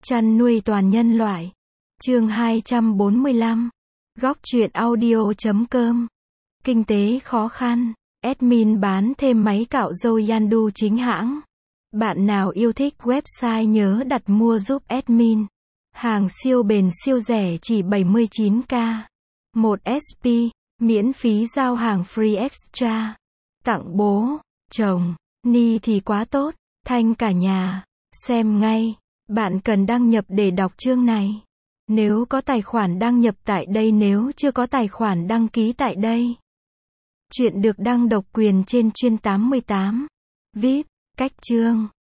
Chăn nuôi toàn nhân loại. Chương 245. Góc truyện audio.com. Kinh tế khó khăn. Admin bán thêm máy cạo râu Yandu chính hãng. Bạn nào yêu thích website nhớ đặt mua giúp admin. Hàng siêu bền siêu rẻ chỉ 79k. 1 SP. Miễn phí giao hàng free extra. Tặng bố, chồng, ni thì quá tốt. Thanh cả nhà. Xem ngay. Bạn cần đăng nhập để đọc chương này. Nếu có tài khoản đăng nhập tại đây, nếu chưa có tài khoản đăng ký tại đây. Chuyện được đăng độc quyền trên chuyên 88. VIP. Cách chương.